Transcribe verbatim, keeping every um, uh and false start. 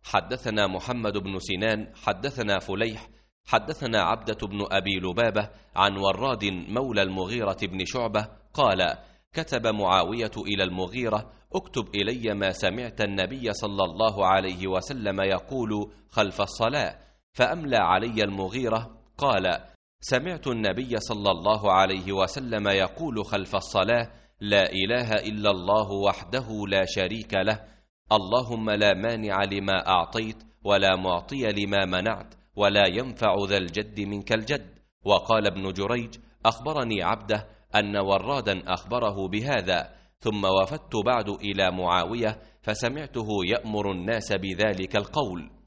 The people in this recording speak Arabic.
حدثنا محمد بن سنان حدثنا فليح حدثنا عبدة بن أبي لبابة عن وراد مولى المغيرة بن شعبة قال: كتب معاوية إلى المغيرة: اكتب إلي ما سمعت النبي صلى الله عليه وسلم يقول خلف الصلاة. فأملى علي المغيرة قال: سمعت النبي صلى الله عليه وسلم يقول خلف الصلاة: لا إله إلا الله وحده لا شريك له، اللهم لا مانع لما أعطيت ولا معطي لما منعت ولا ينفع ذا الجد منك الجد. وقال ابن جريج: أخبرني عبده أن ورادا أخبره بهذا، ثم وفدت بعد إلى معاوية فسمعته يأمر الناس بذلك القول.